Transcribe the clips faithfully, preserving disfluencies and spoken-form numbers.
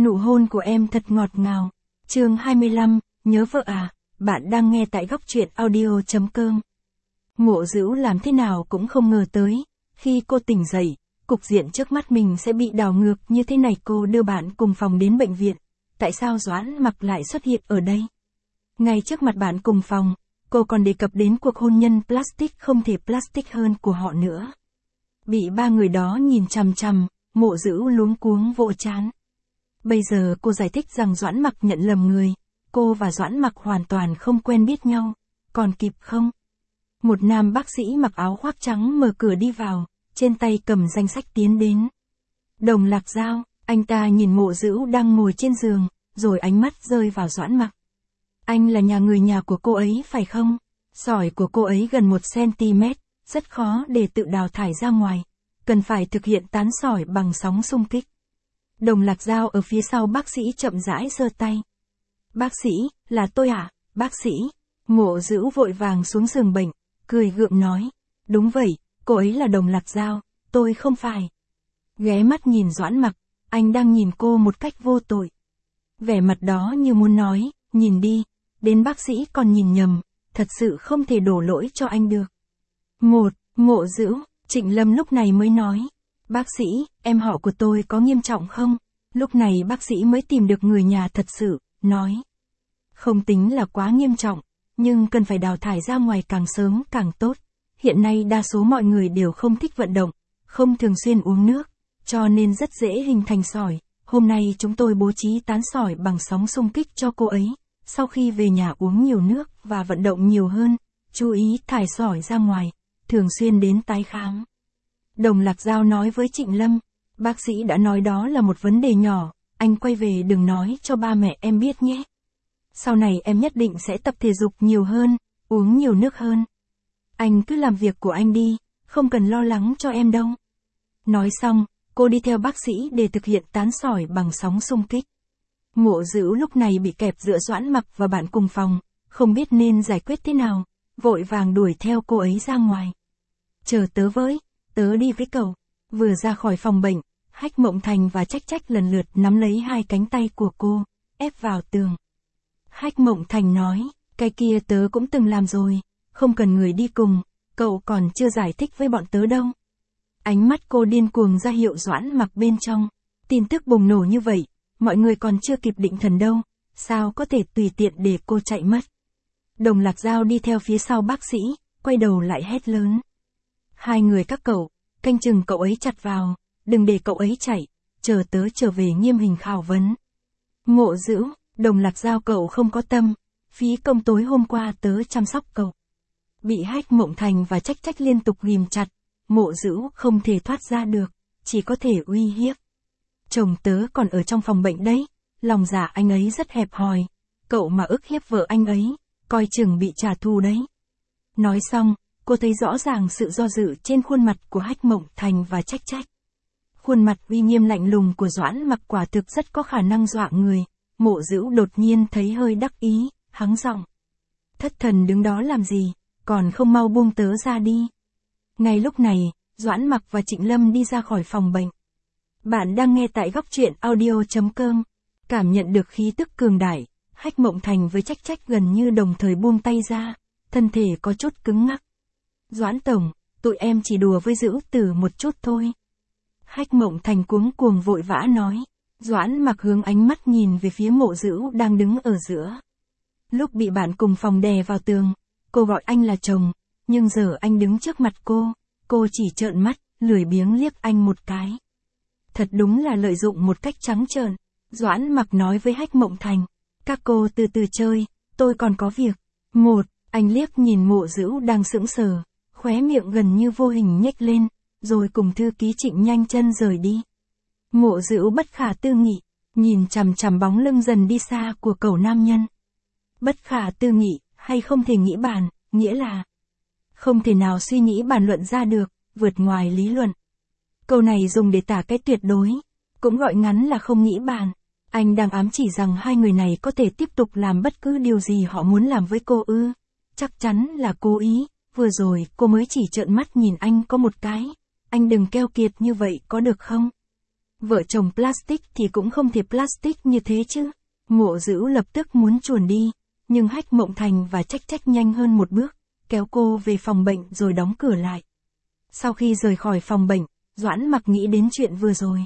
Nụ hôn của em thật ngọt ngào. Chương hai mươi lăm, nhớ vợ à, bạn đang nghe tại góc truyện audio chấm com. Mộ Dữu làm thế nào cũng không ngờ tới, khi cô tỉnh dậy, cục diện trước mắt mình sẽ bị đảo ngược như thế này. Cô đưa bạn cùng phòng đến bệnh viện, tại sao Doãn Mặc lại xuất hiện ở đây? Ngay trước mặt bạn cùng phòng, cô còn đề cập đến cuộc hôn nhân plastic không thể plastic hơn của họ nữa. Bị ba người đó nhìn chằm chằm, Mộ Dữu luống cuống vỗ trán. Bây giờ cô giải thích rằng Doãn Mặc nhận lầm người, cô và Doãn Mặc hoàn toàn không quen biết nhau, còn kịp không? Một nam bác sĩ mặc áo khoác trắng mở cửa đi vào, trên tay cầm danh sách tiến đến. Đồng Lạc Dao, anh ta nhìn Mộ Dữu đang ngồi trên giường, rồi ánh mắt rơi vào Doãn Mặc. Anh là nhà người nhà của cô ấy phải không? Sỏi của cô ấy gần một xăng-ti-mét, rất khó để tự đào thải ra ngoài, cần phải thực hiện tán sỏi bằng sóng xung kích. Đồng Lạc Dao ở phía sau bác sĩ chậm rãi giơ tay. Bác sĩ, là tôi à, bác sĩ? Mộ Dữu vội vàng xuống giường bệnh, cười gượng nói. Đúng vậy, cô ấy là Đồng Lạc Dao, tôi không phải. Ghé mắt nhìn Doãn Mặc, anh đang nhìn cô một cách vô tội. Vẻ mặt đó như muốn nói, nhìn đi, đến bác sĩ còn nhìn nhầm, thật sự không thể đổ lỗi cho anh được. Một, Mộ Dữu, Trịnh Lâm lúc này mới nói. Bác sĩ, em họ của tôi có nghiêm trọng không? Lúc này bác sĩ mới tìm được người nhà thật sự, nói. Không tính là quá nghiêm trọng, nhưng cần phải đào thải ra ngoài càng sớm càng tốt. Hiện nay đa số mọi người đều không thích vận động, không thường xuyên uống nước, cho nên rất dễ hình thành sỏi. Hôm nay chúng tôi bố trí tán sỏi bằng sóng xung kích cho cô ấy. Sau khi về nhà uống nhiều nước và vận động nhiều hơn, chú ý thải sỏi ra ngoài, thường xuyên đến tái khám. Đồng Lạc Dao nói với Trịnh Lâm, bác sĩ đã nói đó là một vấn đề nhỏ, anh quay về đừng nói cho ba mẹ em biết nhé. Sau này em nhất định sẽ tập thể dục nhiều hơn, uống nhiều nước hơn. Anh cứ làm việc của anh đi, không cần lo lắng cho em đâu. Nói xong, cô đi theo bác sĩ để thực hiện tán sỏi bằng sóng xung kích. Mộ Dữu lúc này bị kẹp giữa Doãn Mặc và bạn cùng phòng, không biết nên giải quyết thế nào, vội vàng đuổi theo cô ấy ra ngoài. Chờ tớ với, tớ đi với cậu. Vừa ra khỏi phòng bệnh, Hách Mộng Thành và Trách Trách lần lượt nắm lấy hai cánh tay của cô, ép vào tường. Hách Mộng Thành nói, cái kia tớ cũng từng làm rồi, không cần người đi cùng, cậu còn chưa giải thích với bọn tớ đâu. Ánh mắt cô điên cuồng ra hiệu Doãn Mặc bên trong. Tin tức bùng nổ như vậy, mọi người còn chưa kịp định thần đâu, sao có thể tùy tiện để cô chạy mất. Đồng Lạc Dao đi theo phía sau bác sĩ, quay đầu lại hét lớn. Hai người các cậu, canh chừng cậu ấy chặt vào, đừng để cậu ấy chạy, chờ tớ trở về nghiêm hình khảo vấn. Mộ Dữu, Đồng Lạc Dao cậu không có tâm, phí công tối hôm qua tớ chăm sóc cậu. Bị Hách Mộng Thành và Trách Trách liên tục ghìm chặt, Mộ Dữu không thể thoát ra được, chỉ có thể uy hiếp. Chồng tớ còn ở trong phòng bệnh đấy, lòng dạ anh ấy rất hẹp hòi, cậu mà ức hiếp vợ anh ấy, coi chừng bị trả thù đấy. Nói xong, cô thấy rõ ràng sự do dự trên khuôn mặt của Hách Mộng Thành và Trách Trách. Khuôn mặt uy nghiêm lạnh lùng của Doãn Mặc quả thực rất có khả năng dọa người. Mộ Dữu đột nhiên thấy hơi đắc ý, hắng giọng. Thất thần đứng đó làm gì, còn không mau buông tớ ra đi. Ngay lúc này, Doãn Mặc và Trịnh Lâm đi ra khỏi phòng bệnh. Bạn đang nghe tại góc truyện audio chấm com. Cảm nhận được khí tức cường đại, Hách Mộng Thành với Trách Trách gần như đồng thời buông tay ra, thân thể có chút cứng ngắc. Doãn tổng, tụi em chỉ đùa với Dữu Tử một chút thôi. Hách Mộng Thành cuống cuồng vội vã nói. Doãn Mặc hướng ánh mắt nhìn về phía Mộ Dữu đang đứng ở giữa. Lúc bị bạn cùng phòng đè vào tường, cô gọi anh là chồng, nhưng giờ anh đứng trước mặt cô, cô chỉ trợn mắt, lười biếng liếc anh một cái. Thật đúng là lợi dụng một cách trắng trợn. Doãn Mặc nói với Hách Mộng Thành, các cô từ từ chơi, tôi còn có việc. Một, anh liếc nhìn Mộ Dữu đang sững sờ, khóe miệng gần như vô hình nhếch lên, rồi cùng thư ký Trịnh nhanh chân rời đi. Mộ Dữu bất khả tư nghị, nhìn chằm chằm bóng lưng dần đi xa của cậu nam nhân. Bất khả tư nghị, hay không thể nghĩ bàn, nghĩa là không thể nào suy nghĩ bàn luận ra được, vượt ngoài lý luận. Câu này dùng để tả cái tuyệt đối, cũng gọi ngắn là không nghĩ bàn. Anh đang ám chỉ rằng hai người này có thể tiếp tục làm bất cứ điều gì họ muốn làm với cô ư. Chắc chắn là cố ý, vừa rồi cô mới chỉ trợn mắt nhìn anh có một cái. Anh đừng keo kiệt như vậy có được không? Vợ chồng plastic thì cũng không thể plastic như thế chứ. Mộ Dữu lập tức muốn chuồn đi, nhưng Hách Mộng Thành và Trách Trách nhanh hơn một bước, kéo cô về phòng bệnh rồi đóng cửa lại. Sau khi rời khỏi phòng bệnh, Doãn Mặc nghĩ đến chuyện vừa rồi.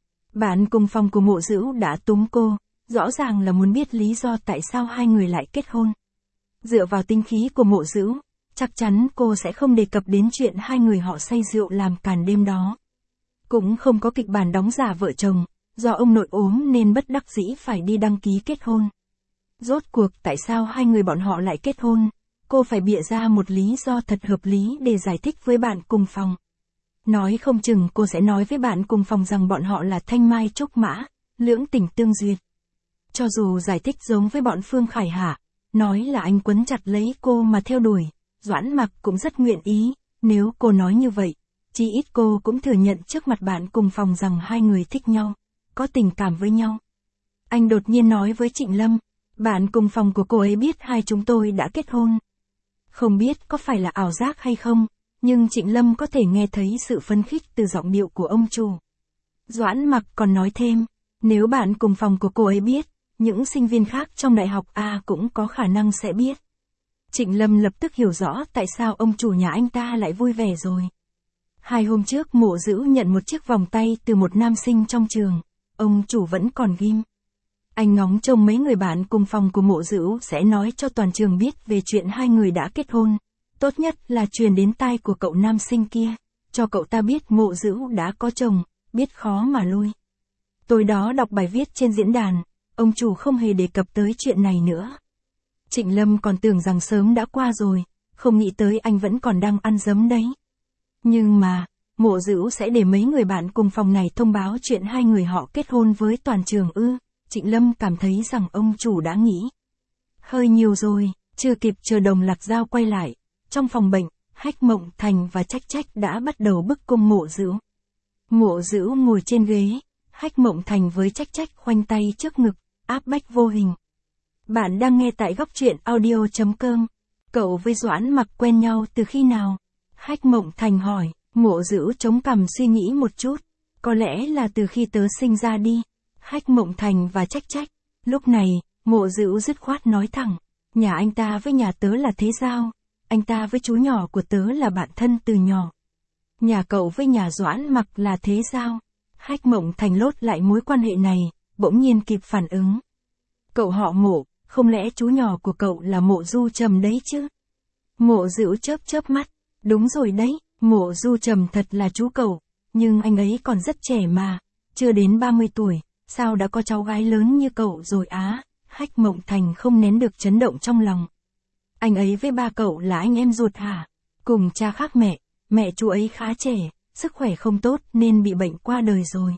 Bạn cùng phòng của Mộ Dữu đã túm cô, rõ ràng là muốn biết lý do tại sao hai người lại kết hôn. Dựa vào tinh khí của Mộ Dữu, chắc chắn cô sẽ không đề cập đến chuyện hai người họ say rượu làm càn đêm đó. Cũng không có kịch bản đóng giả vợ chồng, do ông nội ốm nên bất đắc dĩ phải đi đăng ký kết hôn. Rốt cuộc tại sao hai người bọn họ lại kết hôn, cô phải bịa ra một lý do thật hợp lý để giải thích với bạn cùng phòng. Nói không chừng cô sẽ nói với bạn cùng phòng rằng bọn họ là thanh mai trúc mã, lưỡng tình tương duyệt. Cho dù giải thích giống với bọn Phương Khải Hạ, nói là anh quấn chặt lấy cô mà theo đuổi, Doãn Mặc cũng rất nguyện ý, nếu cô nói như vậy, chí ít cô cũng thừa nhận trước mặt bạn cùng phòng rằng hai người thích nhau, có tình cảm với nhau. Anh đột nhiên nói với Trịnh Lâm, bạn cùng phòng của cô ấy biết hai chúng tôi đã kết hôn. Không biết có phải là ảo giác hay không, nhưng Trịnh Lâm có thể nghe thấy sự phấn khích từ giọng điệu của ông chủ. Doãn Mặc còn nói thêm, nếu bạn cùng phòng của cô ấy biết, những sinh viên khác trong đại học A cũng có khả năng sẽ biết. Trịnh Lâm lập tức hiểu rõ tại sao ông chủ nhà anh ta lại vui vẻ rồi. Hai hôm trước Mộ Dữu nhận một chiếc vòng tay từ một nam sinh trong trường, ông chủ vẫn còn ghim. Anh ngóng trông mấy người bạn cùng phòng của Mộ Dữu sẽ nói cho toàn trường biết về chuyện hai người đã kết hôn. Tốt nhất là truyền đến tai của cậu nam sinh kia, cho cậu ta biết Mộ Dữu đã có chồng, biết khó mà lui. Tối đó đọc bài viết trên diễn đàn, ông chủ không hề đề cập tới chuyện này nữa. Trịnh Lâm còn tưởng rằng sớm đã qua rồi, không nghĩ tới anh vẫn còn đang ăn dấm đấy. Nhưng mà, Mộ Dữu sẽ để mấy người bạn cùng phòng này thông báo chuyện hai người họ kết hôn với toàn trường ư? Trịnh Lâm cảm thấy rằng ông chủ đã nghĩ hơi nhiều rồi, chưa kịp chờ Đồng Lạc Dao quay lại. Trong phòng bệnh, Hách Mộng Thành và Trách Trách đã bắt đầu bức cung Mộ Dữu. Mộ Dữu ngồi trên ghế, Hách Mộng Thành với Trách Trách khoanh tay trước ngực, áp bách vô hình. Bạn đang nghe tại góc truyện audio chấm com. Cậu với Doãn Mặc quen nhau từ khi nào? Hách Mộng Thành hỏi. Mộ Dữu chống cằm suy nghĩ một chút. Có lẽ là từ khi tớ sinh ra đi. Hách Mộng Thành và Trách Trách. Lúc này, Mộ Dữu dứt khoát nói thẳng. Nhà anh ta với nhà tớ là thế giao. Anh ta với chú nhỏ của tớ là bạn thân từ nhỏ. Nhà cậu với nhà Doãn Mặc là thế giao. Hách Mộng Thành lốt lại mối quan hệ này, bỗng nhiên kịp phản ứng. Cậu họ Mộ, không lẽ chú nhỏ của cậu là Mộ Du Trầm đấy chứ? Mộ Dữu chớp chớp mắt. Đúng rồi đấy, Mộ Du Trầm thật là chú cậu, nhưng anh ấy còn rất trẻ mà, chưa đến ba mươi tuổi, sao đã có cháu gái lớn như cậu rồi á? Hách Mộng Thành không nén được chấn động trong lòng. Anh ấy với ba cậu là anh em ruột hả? Cùng cha khác mẹ, mẹ chú ấy khá trẻ, sức khỏe không tốt nên bị bệnh qua đời rồi.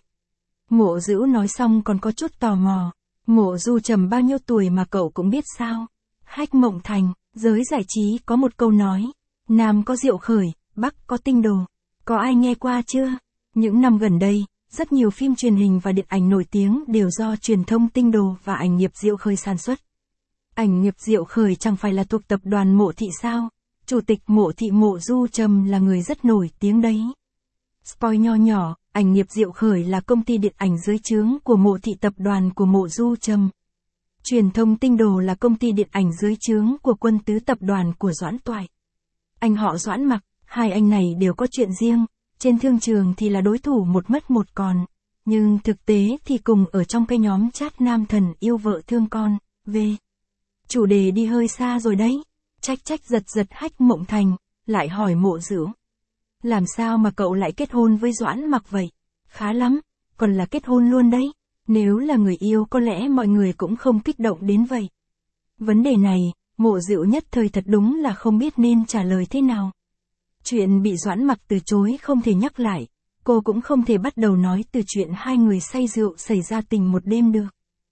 Mộ Dữu nói xong còn có chút tò mò. Mộ Du Trầm bao nhiêu tuổi mà cậu cũng biết sao? Hách Mộng Thành, giới giải trí có một câu nói, Nam có Diệu Khởi, Bắc có Tinh Đồ. Có ai nghe qua chưa? Những năm gần đây, rất nhiều phim truyền hình và điện ảnh nổi tiếng đều do truyền thông Tinh Đồ và ảnh nghiệp Diệu Khởi sản xuất. Ảnh nghiệp Diệu Khởi chẳng phải là thuộc tập đoàn Mộ Thị sao? Chủ tịch Mộ Thị Mộ Du Trầm là người rất nổi tiếng đấy. Spoil nho nhỏ, ảnh nghiệp Diệu Khởi là công ty điện ảnh dưới trướng của Mộ Thị tập đoàn của Mộ Du Trầm. Truyền thông Tinh Đồ là công ty điện ảnh dưới trướng của Quân Tứ tập đoàn của Doãn Toại. Anh họ Doãn Mặc, hai anh này đều có chuyện riêng, trên thương trường thì là đối thủ một mất một còn, nhưng thực tế thì cùng ở trong cái nhóm chat nam thần yêu vợ thương con, về. Chủ đề đi hơi xa rồi đấy. Trách Trách giật giật Hách Mộng Thành, lại hỏi Mộ Dữu. Làm sao mà cậu lại kết hôn với Doãn Mặc vậy? Khá lắm, còn là kết hôn luôn đấy. Nếu là người yêu có lẽ mọi người cũng không kích động đến vậy. Vấn đề này, Mộ Dữu nhất thời thật đúng là không biết nên trả lời thế nào. Chuyện bị Doãn Mặc từ chối không thể nhắc lại, cô cũng không thể bắt đầu nói từ chuyện hai người say rượu xảy ra tình một đêm được.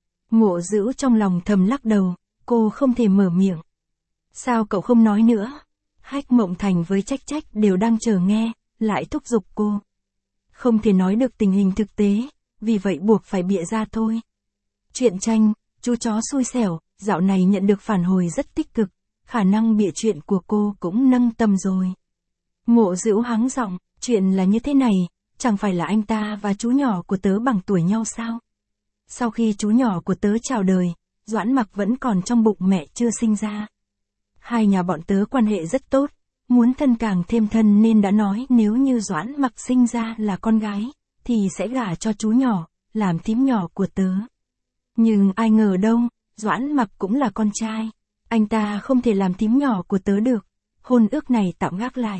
Mộ Dữu trong lòng thầm lắc đầu, cô không thể mở miệng. Sao cậu không nói nữa? Hách Mộng Thành với Trách Trách đều đang chờ nghe, lại thúc giục cô. Không thể nói được tình hình thực tế, vì vậy buộc phải bịa ra thôi. Chuyện tranh, chú chó xui xẻo, dạo này nhận được phản hồi rất tích cực, khả năng bịa chuyện của cô cũng nâng tầm rồi. Mộ Dữu hắng giọng, chuyện là như thế này, chẳng phải là anh ta và chú nhỏ của tớ bằng tuổi nhau sao? Sau khi chú nhỏ của tớ chào đời, Doãn Mặc vẫn còn trong bụng mẹ chưa sinh ra. Hai nhà bọn tớ quan hệ rất tốt, muốn thân càng thêm thân nên đã nói nếu như Doãn Mặc sinh ra là con gái, thì sẽ gả cho chú nhỏ, làm thím nhỏ của tớ. Nhưng ai ngờ đâu, Doãn Mặc cũng là con trai, anh ta không thể làm thím nhỏ của tớ được, hôn ước này tạm gác lại.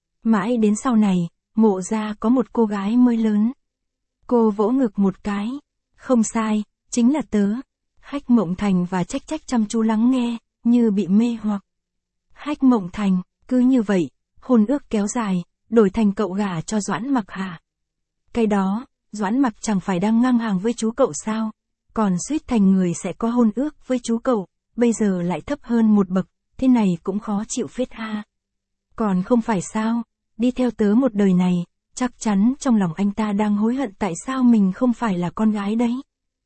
Mãi đến sau này, Mộ gia có một cô gái mới lớn. Cô vỗ ngực một cái, không sai, chính là tớ. Hách Mộng Thành và Trách Trách chăm chú lắng nghe, như bị mê hoặc. Hách Mộng Thành, cứ như vậy, hôn ước kéo dài, đổi thành cậu gả cho Doãn Mặc hả? Cái đó, Doãn Mặc chẳng phải đang ngang hàng với chú cậu sao? Còn suýt thành người sẽ có hôn ước với chú cậu, bây giờ lại thấp hơn một bậc, thế này cũng khó chịu phết ha. Còn không phải sao, đi theo tớ một đời này, chắc chắn trong lòng anh ta đang hối hận tại sao mình không phải là con gái đấy.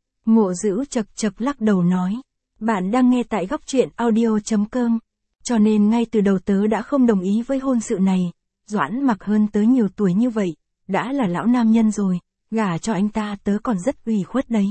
Mộ Dữ chật chật lắc đầu nói, bạn đang nghe tại góc truyện audio chấm com, cho nên ngay từ đầu tớ đã không đồng ý với hôn sự này. Doãn Mặc hơn tớ nhiều tuổi như vậy, đã là lão nam nhân rồi, gả cho anh ta tớ còn rất ủy khuất đấy.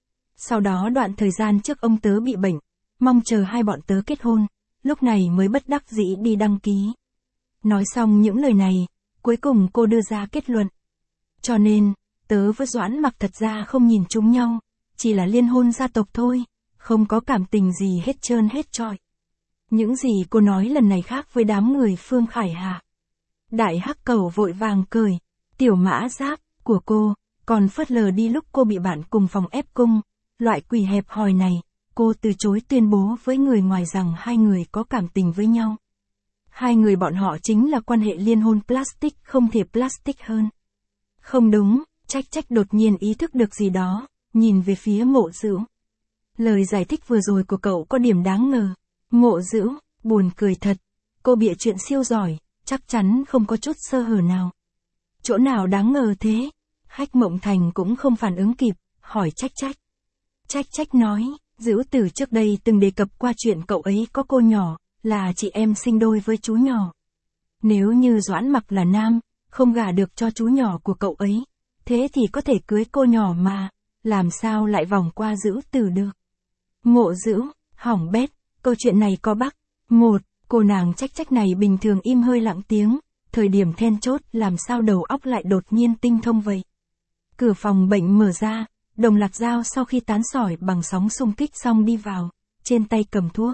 Sau đó đoạn thời gian trước ông tớ bị bệnh, mong chờ hai bọn tớ kết hôn, lúc này mới bất đắc dĩ đi đăng ký. Nói xong những lời này, cuối cùng cô đưa ra kết luận. Cho nên, tớ với Doãn Mặc thật ra không nhìn trúng nhau, chỉ là liên hôn gia tộc thôi, không có cảm tình gì hết trơn hết trọi. Những gì cô nói lần này khác với đám người Phương Khải Hà. Đại Hắc Cẩu vội vàng cười, tiểu mã giáp của cô, còn phớt lờ đi lúc cô bị bạn cùng phòng ép cung, loại quỷ hẹp hòi này, cô từ chối tuyên bố với người ngoài rằng hai người có cảm tình với nhau. Hai người bọn họ chính là quan hệ liên hôn plastic không thể plastic hơn. Không đúng, Trách Trách đột nhiên ý thức được gì đó, nhìn về phía Mộ Dữ. Lời giải thích vừa rồi của cậu có điểm đáng ngờ. Mộ Dữ, buồn cười thật, cô bịa chuyện siêu giỏi, chắc chắn không có chút sơ hở nào. Chỗ nào đáng ngờ thế? Hách Mộng Thành cũng không phản ứng kịp, hỏi Trách Trách. Trách Trách nói, Dữ từ trước đây từng đề cập qua chuyện cậu ấy có cô nhỏ, là chị em sinh đôi với chú nhỏ. Nếu như Doãn Mặc là nam, không gả được cho chú nhỏ của cậu ấy, thế thì có thể cưới cô nhỏ mà, làm sao lại vòng qua Dữ từ được. Mộ Dữ, hỏng bét, câu chuyện này có bắc. Một, cô nàng Trách Trách này bình thường im hơi lặng tiếng, thời điểm then chốt làm sao đầu óc lại đột nhiên tinh thông vậy. Cửa phòng bệnh mở ra, Đồng Lạc Dao sau khi tán sỏi bằng sóng xung kích xong đi vào, trên tay cầm thuốc.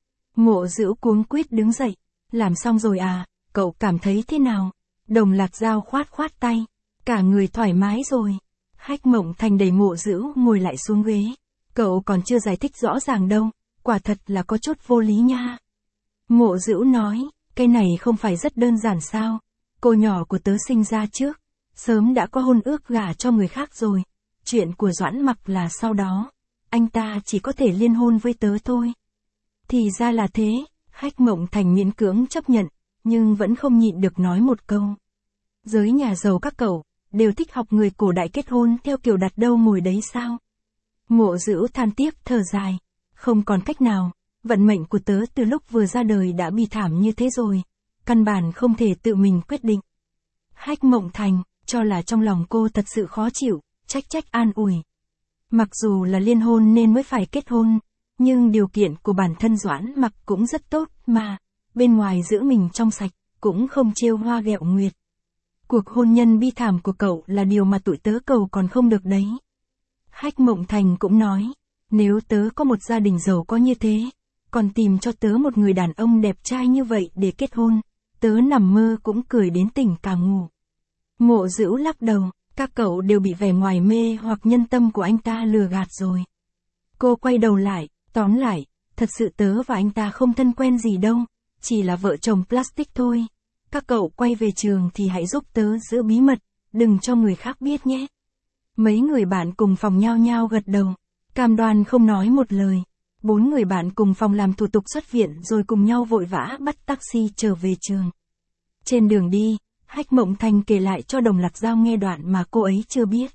Mộ Dữ cuống quýt đứng dậy, làm xong rồi à, cậu cảm thấy thế nào? Đồng Lạc Dao khoát khoát tay, cả người thoải mái rồi. Hách Mộng Thành đẩy Mộ Dữ ngồi lại xuống ghế, cậu còn chưa giải thích rõ ràng đâu, quả thật là có chút vô lý nha. Mộ Dữ nói, cái này không phải rất đơn giản sao, cô nhỏ của tớ sinh ra trước, sớm đã có hôn ước gả cho người khác rồi, chuyện của Doãn Mặc là sau đó, anh ta chỉ có thể liên hôn với tớ thôi. Thì ra là thế, Hách Mộng Thành miễn cưỡng chấp nhận, nhưng vẫn không nhịn được nói một câu. Giới nhà giàu các cậu, đều thích học người cổ đại kết hôn theo kiểu đặt đâu ngồi đấy sao? Mộ Dữ than tiếc thở dài, không còn cách nào, vận mệnh của tớ từ lúc vừa ra đời đã bi thảm như thế rồi, căn bản không thể tự mình quyết định. Hách Mộng Thành, cho là trong lòng cô thật sự khó chịu, Trách Trách an ủi. Mặc dù là liên hôn nên mới phải kết hôn, nhưng điều kiện của bản thân Doãn Mặc cũng rất tốt mà, bên ngoài giữ mình trong sạch, cũng không trêu hoa ghẹo nguyệt. Cuộc hôn nhân bi thảm của cậu là điều mà tụi tớ cầu còn không được đấy. Hách Mộng Thành cũng nói, nếu tớ có một gia đình giàu có như thế, còn tìm cho tớ một người đàn ông đẹp trai như vậy để kết hôn, tớ nằm mơ cũng cười đến tỉnh cả ngủ. Mộ Dữ lắc đầu, các cậu đều bị vẻ ngoài mê hoặc nhân tâm của anh ta lừa gạt rồi. Cô quay đầu lại, tóm lại, thật sự tớ và anh ta không thân quen gì đâu, chỉ là vợ chồng plastic thôi. Các cậu quay về trường thì hãy giúp tớ giữ bí mật, đừng cho người khác biết nhé. Mấy người bạn cùng phòng nhao nhao gật đầu, cam đoan không nói một lời. Bốn người bạn cùng phòng làm thủ tục xuất viện rồi cùng nhau vội vã bắt taxi trở về trường. Trên đường đi, Hách Mộng Thành kể lại cho Đồng Lạc Dao nghe đoạn mà cô ấy chưa biết.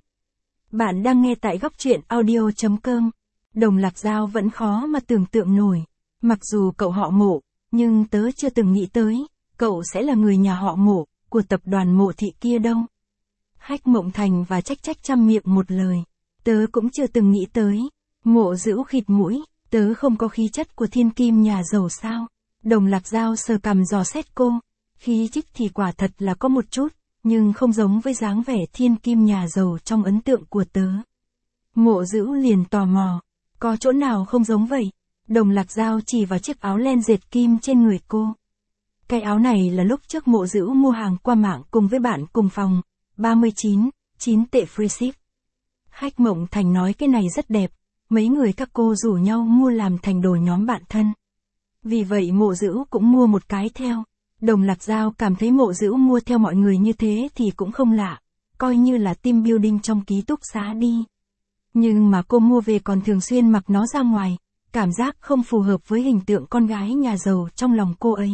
Bạn đang nghe tại góc truyện audio chấm com. Đồng Lạc Dao vẫn khó mà tưởng tượng nổi. Mặc dù cậu họ Mộ, nhưng tớ chưa từng nghĩ tới, cậu sẽ là người nhà họ Mộ, của tập đoàn Mộ Thị kia đâu. Hách Mộng Thành và Trách Trách chăm miệng một lời. Tớ cũng chưa từng nghĩ tới. Mộ Dữu khịt mũi, tớ không có khí chất của thiên kim nhà giàu sao? Đồng Lạc Dao sờ cằm dò xét cô. Khí chất thì quả thật là có một chút, nhưng không giống với dáng vẻ thiên kim nhà giàu trong ấn tượng của tớ. Mộ Dữu liền tò mò. Có chỗ nào không giống vậy? Đồng Lạc Dao chỉ vào chiếc áo len dệt kim trên người cô. Cái áo này là lúc trước Mộ Dữu mua hàng qua mạng cùng với bạn cùng phòng, ba mươi chín, chín tệ free ship. Hách Mộng Thành nói cái này rất đẹp, mấy người các cô rủ nhau mua làm thành đồ nhóm bạn thân. Vì vậy Mộ Dữu cũng mua một cái theo. Đồng Lạc Dao cảm thấy Mộ Dữu mua theo mọi người như thế thì cũng không lạ, coi như là team building trong ký túc xá đi. Nhưng mà cô mua về còn thường xuyên mặc nó ra ngoài, cảm giác không phù hợp với hình tượng con gái nhà giàu trong lòng cô ấy.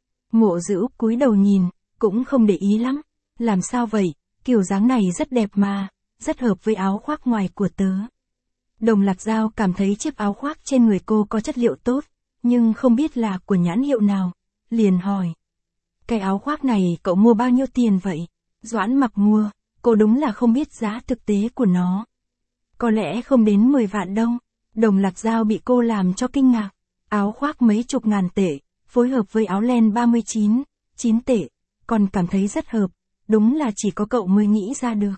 Mộ Dữu cúi đầu nhìn, cũng không để ý lắm. Làm sao vậy, kiểu dáng này rất đẹp mà, rất hợp với áo khoác ngoài của tớ. Đồng Lạc Dao cảm thấy chiếc áo khoác trên người cô có chất liệu tốt, nhưng không biết là của nhãn hiệu nào, liền hỏi. Cái áo khoác này cậu mua bao nhiêu tiền vậy? Doãn Mặc mua, cô đúng là không biết giá thực tế của nó. Có lẽ không đến mười vạn đâu. Đồng Lạc Dao bị cô làm cho kinh ngạc. Áo khoác mấy chục ngàn tệ, phối hợp với áo len ba mươi chín, chín tệ, còn cảm thấy rất hợp, đúng là chỉ có cậu mới nghĩ ra được.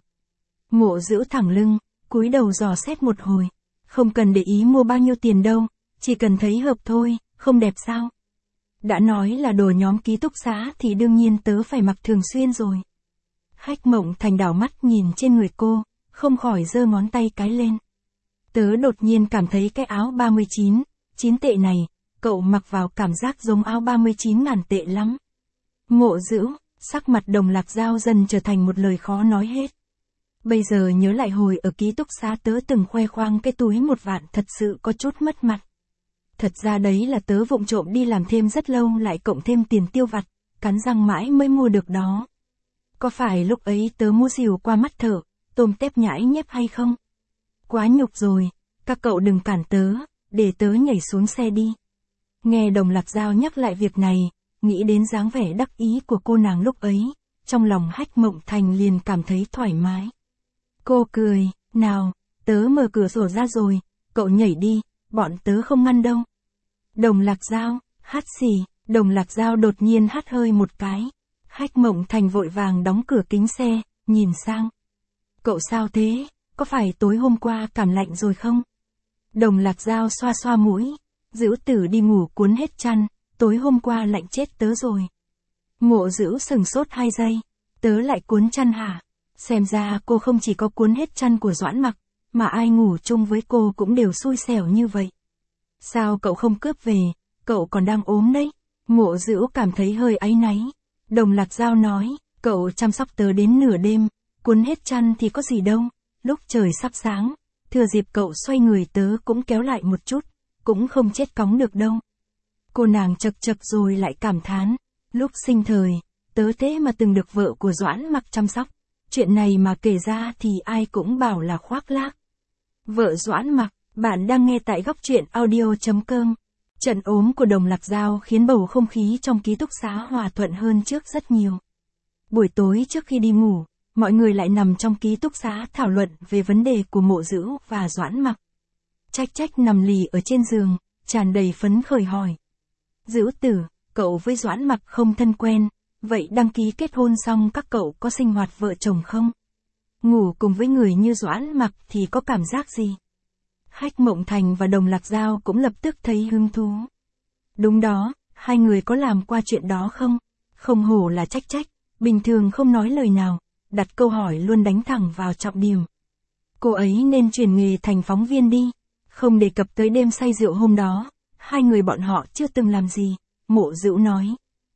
Mộ Dữu thẳng lưng, cúi đầu dò xét một hồi. Không cần để ý mua bao nhiêu tiền đâu, chỉ cần thấy hợp thôi, không đẹp sao? Đã nói là đồ nhóm ký túc xá thì đương nhiên tớ phải mặc thường xuyên rồi. Hách Mộng Thành đảo mắt nhìn trên người cô, không khỏi giơ ngón tay cái lên. Tớ đột nhiên cảm thấy cái áo ba mươi chín, chín tệ này, cậu mặc vào cảm giác giống áo ba mươi chín ngàn tệ lắm. Mộ Dữu, sắc mặt Đồng Lạc Dao dần trở thành một lời khó nói hết. Bây giờ nhớ lại hồi ở ký túc xá tớ từng khoe khoang cái túi một vạn thật sự có chút mất mặt. Thật ra đấy là tớ vụng trộm đi làm thêm rất lâu lại cộng thêm tiền tiêu vặt, cắn răng mãi mới mua được đó. Có phải lúc ấy tớ mua xỉu qua mắt thợ, tôm tép nhãi nhép hay không? Quá nhục rồi, các cậu đừng cản tớ, để tớ nhảy xuống xe đi. Nghe Đồng Lạc Dao nhắc lại việc này, nghĩ đến dáng vẻ đắc ý của cô nàng lúc ấy, trong lòng Hách Mộng Thành liền cảm thấy thoải mái. Cô cười, nào, tớ mở cửa sổ ra rồi, cậu nhảy đi, bọn tớ không ngăn đâu. Đồng Lạc Dao, hắt xì, Đồng Lạc Dao đột nhiên hắt hơi một cái. Hách Mộng Thành vội vàng đóng cửa kính xe, nhìn sang. Cậu sao thế, có phải tối hôm qua cảm lạnh rồi không? Đồng Lạc Dao xoa xoa mũi. Dữu Tử đi ngủ cuốn hết chăn, tối hôm qua lạnh chết tớ rồi. Mộ Dữu sừng sốt hai giây. Tớ lại cuốn chăn hả? Xem ra cô không chỉ có cuốn hết chăn của Doãn Mặc, mà ai ngủ chung với cô cũng đều xui xẻo như vậy. Sao cậu không cướp về, cậu còn đang ốm đấy. Mộ Dữu cảm thấy hơi áy náy. Đồng Lạc Dao nói, cậu chăm sóc tớ đến nửa đêm, cuốn hết chăn thì có gì đâu. Lúc trời sắp sáng, thừa dịp cậu xoay người tớ cũng kéo lại một chút, cũng không chết cóng được đâu. Cô nàng chật chật rồi lại cảm thán, lúc sinh thời, tớ thế mà từng được vợ của Doãn Mặc chăm sóc. Chuyện này mà kể ra thì ai cũng bảo là khoác lác. Vợ Doãn Mặc, bạn đang nghe tại góc truyện audio chấm com. Trận ốm của Đồng Lạc Dao khiến bầu không khí trong ký túc xá hòa thuận hơn trước rất nhiều. Buổi tối trước khi đi ngủ, mọi người lại nằm trong ký túc xá thảo luận về vấn đề của Mộ Dữu và Doãn Mặc. Trách Trách nằm lì ở trên giường, tràn đầy phấn khởi hỏi. Dữu Tử, cậu với Doãn Mặc không thân quen, vậy đăng ký kết hôn xong các cậu có sinh hoạt vợ chồng không? Ngủ cùng với người như Doãn Mặc thì có cảm giác gì? Hách Mộng Thành và Đồng Lạc Dao cũng lập tức thấy hứng thú. Đúng đó, hai người có làm qua chuyện đó không? Không hổ là Trách Trách, bình thường không nói lời nào, đặt câu hỏi luôn đánh thẳng vào trọng điểm. Cô ấy nên chuyển nghề thành phóng viên đi, không đề cập tới đêm say rượu hôm đó, hai người bọn họ chưa từng làm gì, Mộ Dữu nói.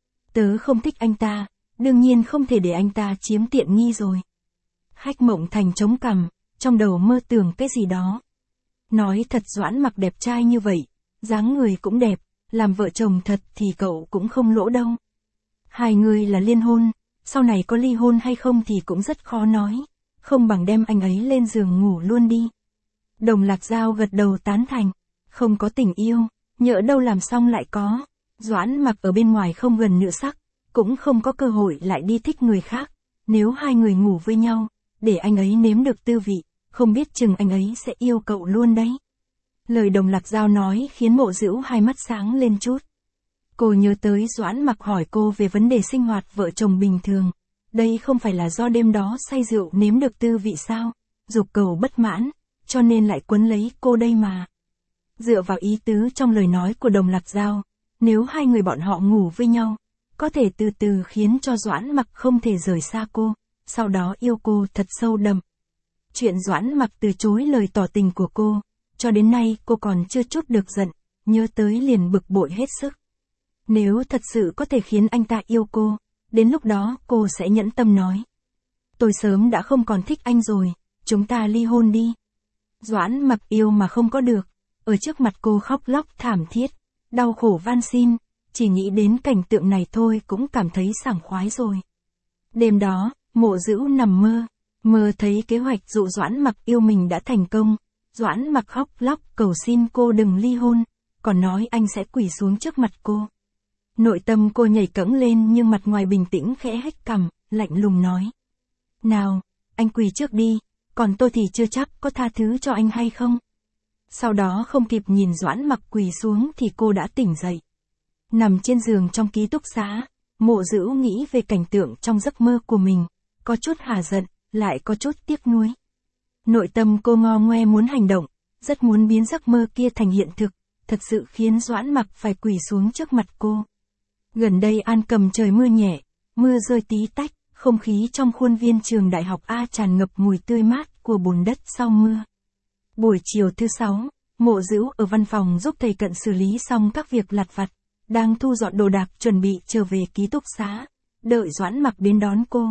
Tớ không thích anh ta, đương nhiên không thể để anh ta chiếm tiện nghi rồi. Hách Mộng Thành chống cằm, trong đầu mơ tưởng cái gì đó. Nói thật Doãn Mặc đẹp trai như vậy, dáng người cũng đẹp, làm vợ chồng thật thì cậu cũng không lỗ đâu. Hai người là liên hôn, sau này có ly hôn hay không thì cũng rất khó nói, không bằng đem anh ấy lên giường ngủ luôn đi. Đồng Lạc Dao gật đầu tán thành, không có tình yêu, nhỡ đâu làm xong lại có. Doãn Mặc ở bên ngoài không gần nữ sắc, cũng không có cơ hội lại đi thích người khác, nếu hai người ngủ với nhau, để anh ấy nếm được tư vị, không biết chừng anh ấy sẽ yêu cậu luôn đấy. Lời Đồng Lạc Dao nói khiến Mộ Dữu hai mắt sáng lên chút. Cô nhớ tới Doãn Mặc hỏi cô về vấn đề sinh hoạt vợ chồng bình thường. Đây không phải là do đêm đó say rượu nếm được tư vị sao, dục cầu bất mãn, cho nên lại quấn lấy cô đây mà. Dựa vào ý tứ trong lời nói của Đồng Lạc Dao, nếu hai người bọn họ ngủ với nhau, có thể từ từ khiến cho Doãn Mặc không thể rời xa cô, sau đó yêu cô thật sâu đậm. Chuyện Doãn Mặc từ chối lời tỏ tình của cô, cho đến nay cô còn chưa chút được giận, nhớ tới liền bực bội hết sức. Nếu thật sự có thể khiến anh ta yêu cô, đến lúc đó cô sẽ nhẫn tâm nói. Tôi sớm đã không còn thích anh rồi, chúng ta ly hôn đi. Doãn Mặc yêu mà không có được, ở trước mặt cô khóc lóc thảm thiết, đau khổ van xin, chỉ nghĩ đến cảnh tượng này thôi cũng cảm thấy sảng khoái rồi. Đêm đó, Mộ Dữu nằm mơ, mơ thấy kế hoạch dụ Doãn Mặc yêu mình đã thành công. Doãn Mặc khóc lóc cầu xin cô đừng ly hôn, còn nói anh sẽ quỳ xuống trước mặt cô. Nội tâm cô nhảy cẫng lên nhưng mặt ngoài bình tĩnh khẽ hếch cằm, lạnh lùng nói. Nào, anh quỳ trước đi, còn tôi thì chưa chắc có tha thứ cho anh hay không. Sau đó không kịp nhìn Doãn Mặc quỳ xuống thì cô đã tỉnh dậy. Nằm trên giường trong ký túc xá, Mộ Dữu nghĩ về cảnh tượng trong giấc mơ của mình, có chút hả giận, lại có chút tiếc nuối. Nội tâm cô ngo ngoe muốn hành động, rất muốn biến giấc mơ kia thành hiện thực, thật sự khiến Doãn Mặc phải quỳ xuống trước mặt cô. Gần đây An Cầm trời mưa nhẹ, mưa rơi tí tách, không khí trong khuôn viên trường đại học A tràn ngập mùi tươi mát của bùn đất sau mưa. Buổi chiều thứ sáu, Mộ Dữu ở văn phòng giúp thầy Cận xử lý xong các việc lặt vặt, đang thu dọn đồ đạc chuẩn bị trở về ký túc xá, đợi Doãn Mặc đến đón cô.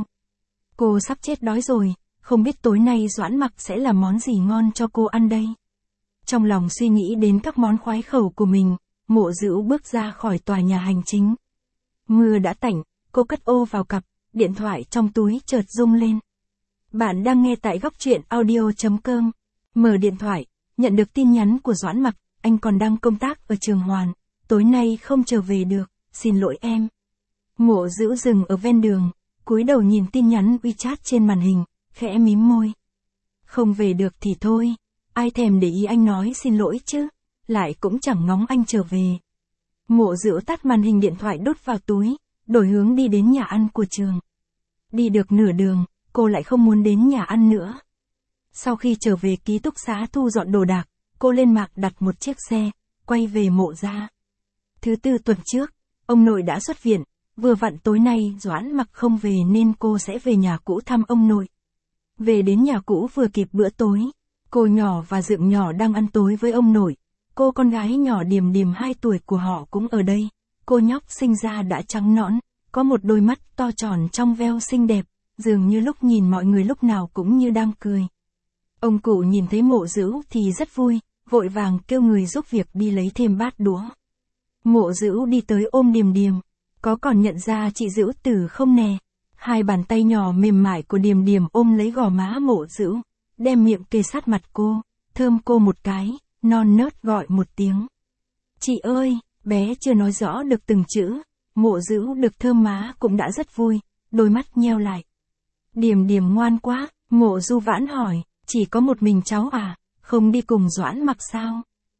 Cô sắp chết đói rồi, không biết tối nay Doãn Mặc sẽ làm món gì ngon cho cô ăn đây. Trong lòng suy nghĩ đến các món khoái khẩu của mình, Mộ Dữu bước ra khỏi tòa nhà hành chính. Mưa đã tạnh, cô cất ô vào cặp, điện thoại trong túi chợt rung lên. Bạn đang nghe tại góc truyện audio chấm com. Mở điện thoại, nhận được tin nhắn của Doãn Mặc, anh còn đang công tác ở Trường Hoàn, tối nay không trở về được, xin lỗi em. Mộ Dữu dừng ở ven đường, cúi đầu nhìn tin nhắn WeChat trên màn hình, khẽ mím môi. Không về được thì thôi, ai thèm để ý anh nói xin lỗi chứ, lại cũng chẳng ngóng anh trở về. Mộ Dữu tắt màn hình điện thoại đút vào túi, đổi hướng đi đến nhà ăn của trường. Đi được nửa đường, cô lại không muốn đến nhà ăn nữa. Sau khi trở về ký túc xá thu dọn đồ đạc, cô lên mạng đặt một chiếc xe, quay về Mộ gia. Thứ tư tuần trước, ông nội đã xuất viện, vừa vặn tối nay Doãn Mặc không về nên cô sẽ về nhà cũ thăm ông nội. Về đến nhà cũ vừa kịp bữa tối, cô nhỏ và Dượng nhỏ đang ăn tối với ông nội. Cô con gái nhỏ Điềm Điềm hai tuổi của họ cũng ở đây. Cô nhóc sinh ra đã trắng nõn, có một đôi mắt to tròn trong veo xinh đẹp, dường như lúc nhìn mọi người lúc nào cũng như đang cười. Ông cụ nhìn thấy Mộ Dữu thì rất vui, vội vàng kêu người giúp việc đi lấy thêm bát đũa. Mộ Dữu đi tới ôm Điềm Điềm, có còn nhận ra chị Dữu Tử không nè? Hai bàn tay nhỏ mềm mại của Điềm Điềm ôm lấy gò má Mộ Dữu, đem miệng kề sát mặt cô, thơm cô một cái, non nớt gọi một tiếng. Chị ơi, bé chưa nói rõ được từng chữ, Mộ Dữu được thơm má cũng đã rất vui, đôi mắt nheo lại. Điềm Điềm ngoan quá, Mộ Du Vãn hỏi, chỉ có một mình cháu à, không đi cùng Doãn Mặc sao?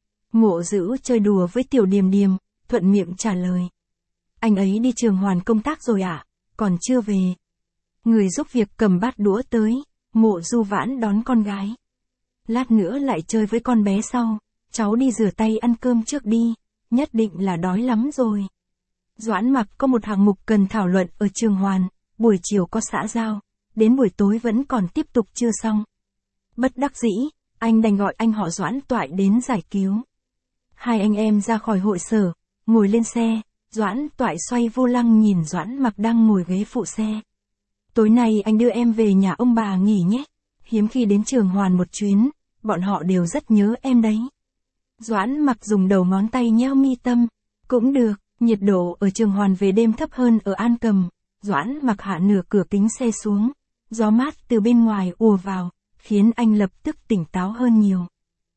Mộ Dữu chơi đùa với tiểu Điềm Điềm, thuận miệng trả lời. Anh ấy đi Trường Hoàn công tác rồi ạ, à? Còn chưa về. Người giúp việc cầm bát đũa tới, Mộ Du Vãn đón con gái. Lát nữa lại chơi với con bé sau, cháu đi rửa tay ăn cơm trước đi, nhất định là đói lắm rồi. Doãn Mặc có một hạng mục cần thảo luận ở Trường Hoàn, buổi chiều có xã giao, đến buổi tối vẫn còn tiếp tục chưa xong. Bất đắc dĩ, anh đành gọi anh họ Doãn Toại đến giải cứu. Hai anh em ra khỏi hội sở, ngồi lên xe, Doãn Toại xoay vô lăng nhìn Doãn Mặc đang ngồi ghế phụ xe. Tối nay anh đưa em về nhà ông bà nghỉ nhé, hiếm khi đến Trường Hoàn một chuyến, bọn họ đều rất nhớ em đấy. Doãn Mặc dùng đầu ngón tay nheo mi tâm, cũng được, nhiệt độ ở Trường Hoàn về đêm thấp hơn ở An Cầm. Doãn Mặc hạ nửa cửa kính xe xuống, gió mát từ bên ngoài ùa vào, khiến anh lập tức tỉnh táo hơn nhiều.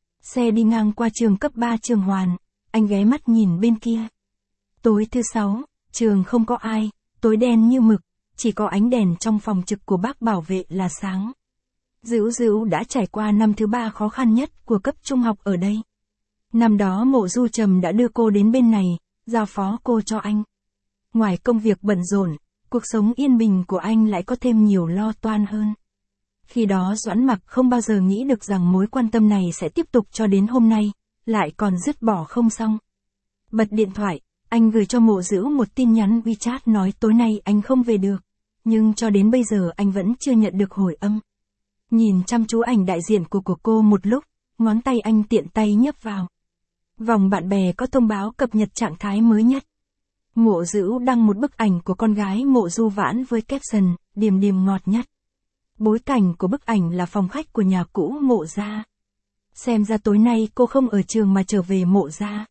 Xe đi ngang qua trường cấp ba Trường Hoàn, anh ghé mắt nhìn bên kia. Tối thứ sáu, trường không có ai, tối đen như mực, chỉ có ánh đèn trong phòng trực của bác bảo vệ là sáng. Dữu Dữu đã trải qua năm thứ ba khó khăn nhất của cấp trung học ở đây. Năm đó Mộ Du Trầm đã đưa cô đến bên này, giao phó cô cho anh. Ngoài công việc bận rộn, cuộc sống yên bình của anh lại có thêm nhiều lo toan hơn. Khi đó Doãn Mặc không bao giờ nghĩ được rằng mối quan tâm này sẽ tiếp tục cho đến hôm nay, lại còn dứt bỏ không xong. Bật điện thoại, anh gửi cho Mộ Dữu một tin nhắn WeChat nói tối nay anh không về được, nhưng cho đến bây giờ anh vẫn chưa nhận được hồi âm. Nhìn chăm chú ảnh đại diện của của cô một lúc, ngón tay anh tiện tay nhấp vào. Vòng bạn bè có thông báo cập nhật trạng thái mới nhất. Mộ Dữu đăng một bức ảnh của con gái Mộ Du Vãn với caption, điềm điềm ngọt nhất. Bối cảnh của bức ảnh là phòng khách của nhà cũ Mộ gia. Xem ra tối nay cô không ở trường mà trở về Mộ gia.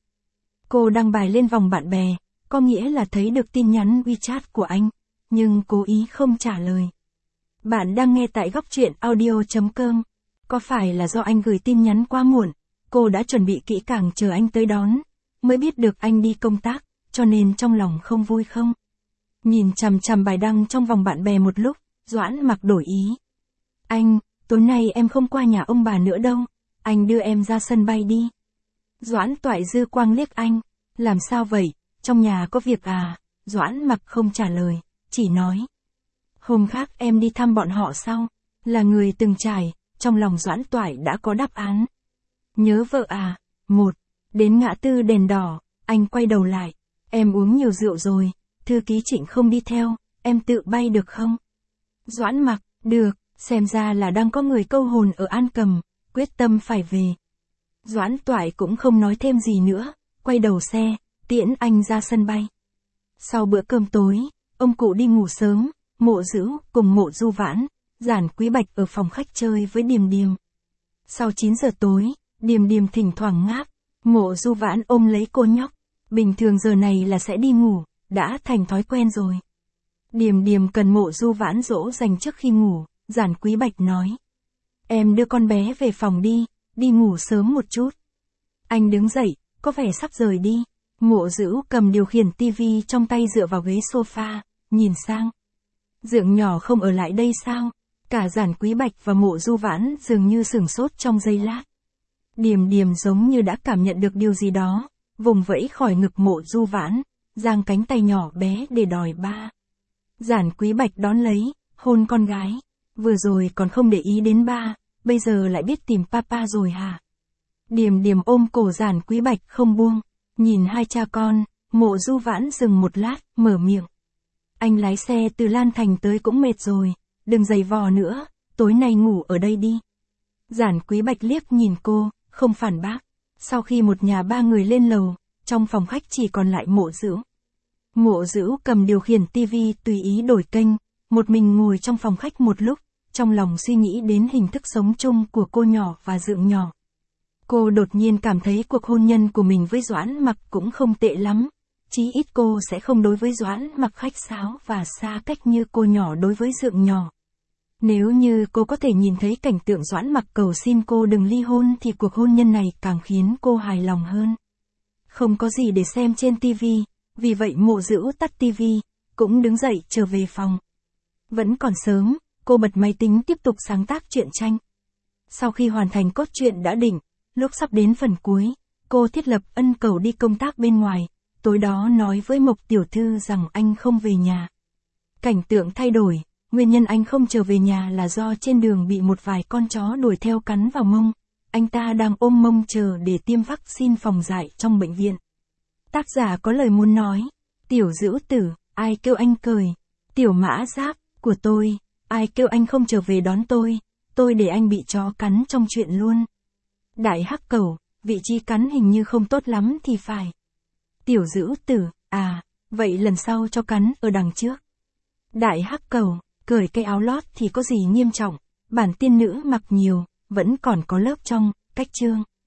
Cô đăng bài lên vòng bạn bè, có nghĩa là thấy được tin nhắn WeChat của anh, nhưng cố ý không trả lời. Bạn đang nghe tại góc truyện audio chấm com. Có phải là do anh gửi tin nhắn quá muộn, cô đã chuẩn bị kỹ càng chờ anh tới đón, mới biết được anh đi công tác, cho nên trong lòng không vui không? Nhìn chằm chằm bài đăng trong vòng bạn bè một lúc, Doãn Mặc đổi ý. Anh, tối nay em không qua nhà ông bà nữa đâu, anh đưa em ra sân bay đi. Doãn Toại dư quang liếc anh, làm sao vậy, trong nhà có việc à? Doãn Mặc không trả lời, chỉ nói. Hôm khác em đi thăm bọn họ sau, là người từng trải, trong lòng Doãn Toại đã có đáp án. Nhớ vợ à? Một, đến ngã tư đèn đỏ, anh quay đầu lại, em uống nhiều rượu rồi, thư ký Trịnh không đi theo, em tự bay được không? Doãn Mặc, được, xem ra là đang có người câu hồn ở An Cầm, quyết tâm phải về. Doãn Toại cũng không nói thêm gì nữa, quay đầu xe, tiễn anh ra sân bay. Sau bữa cơm tối, ông cụ đi ngủ sớm, Mộ Dữu cùng Mộ Du Vãn, Giản Quý Bạch ở phòng khách chơi với Điềm Điềm. Sau chín giờ tối, Điềm Điềm thỉnh thoảng ngáp, Mộ Du Vãn ôm lấy cô nhóc, bình thường giờ này là sẽ đi ngủ, đã thành thói quen rồi. Điềm Điềm cần Mộ Du Vãn dỗ dành trước khi ngủ, Giản Quý Bạch nói. Em đưa con bé về phòng đi, đi ngủ sớm một chút. Anh đứng dậy, có vẻ sắp rời đi. Mộ Dữu cầm điều khiển tivi trong tay dựa vào ghế sofa, nhìn sang. Dượng nhỏ không ở lại đây sao? Cả Giản Quý Bạch và Mộ Du Vãn dường như sửng sốt trong giây lát. Điềm Điềm giống như đã cảm nhận được điều gì đó, vùng vẫy khỏi ngực Mộ Du Vãn, giang cánh tay nhỏ bé để đòi ba. Giản Quý Bạch đón lấy, hôn con gái. Vừa rồi còn không để ý đến ba, bây giờ lại biết tìm papa rồi hả? Điềm Điềm ôm cổ Giản Quý Bạch không buông, nhìn hai cha con, Mộ Du Vãn dừng một lát, mở miệng. Anh lái xe từ Lan Thành tới cũng mệt rồi, đừng giày vò nữa, tối nay ngủ ở đây đi. Giản Quý Bạch liếc nhìn cô, không phản bác. Sau khi một nhà ba người lên lầu, trong phòng khách chỉ còn lại Mộ Dữu. Mộ Dữu cầm điều khiển tivi tùy ý đổi kênh, một mình ngồi trong phòng khách một lúc, trong lòng suy nghĩ đến hình thức sống chung của cô nhỏ và Dượng nhỏ. Cô đột nhiên cảm thấy cuộc hôn nhân của mình với Doãn Mặc cũng không tệ lắm, chí ít cô sẽ không đối với Doãn Mặc khách sáo và xa cách như cô nhỏ đối với Dượng nhỏ. Nếu như cô có thể nhìn thấy cảnh tượng Doãn Mặc cầu xin cô đừng ly hôn thì cuộc hôn nhân này càng khiến cô hài lòng hơn. Không có gì để xem trên tivi, vì vậy Mộ Dữu tắt tivi, cũng đứng dậy trở về phòng. Vẫn còn sớm, cô bật máy tính tiếp tục sáng tác truyện tranh. Sau khi hoàn thành cốt truyện đã định, lúc sắp đến phần cuối, cô thiết lập ân cầu đi công tác bên ngoài, tối đó nói với Mộc tiểu thư rằng anh không về nhà. Cảnh tượng thay đổi, nguyên nhân anh không trở về nhà là do trên đường bị một vài con chó đuổi theo cắn vào mông. Anh ta đang ôm mông chờ để tiêm vaccine phòng dại trong bệnh viện. Tác giả có lời muốn nói, Tiểu Dữu Tử, ai kêu anh cười, Tiểu Mã Giáp, của tôi, ai kêu anh không trở về đón tôi, tôi để anh bị chó cắn trong chuyện luôn. Đại Hắc Cẩu, vị trí cắn hình như không tốt lắm thì phải. Tiểu Dữu Tử, à, vậy lần sau cho cắn ở đằng trước. Đại Hắc Cẩu, cởi cái áo lót thì có gì nghiêm trọng, bản tiên nữ mặc nhiều, vẫn còn có lớp trong, cách chương.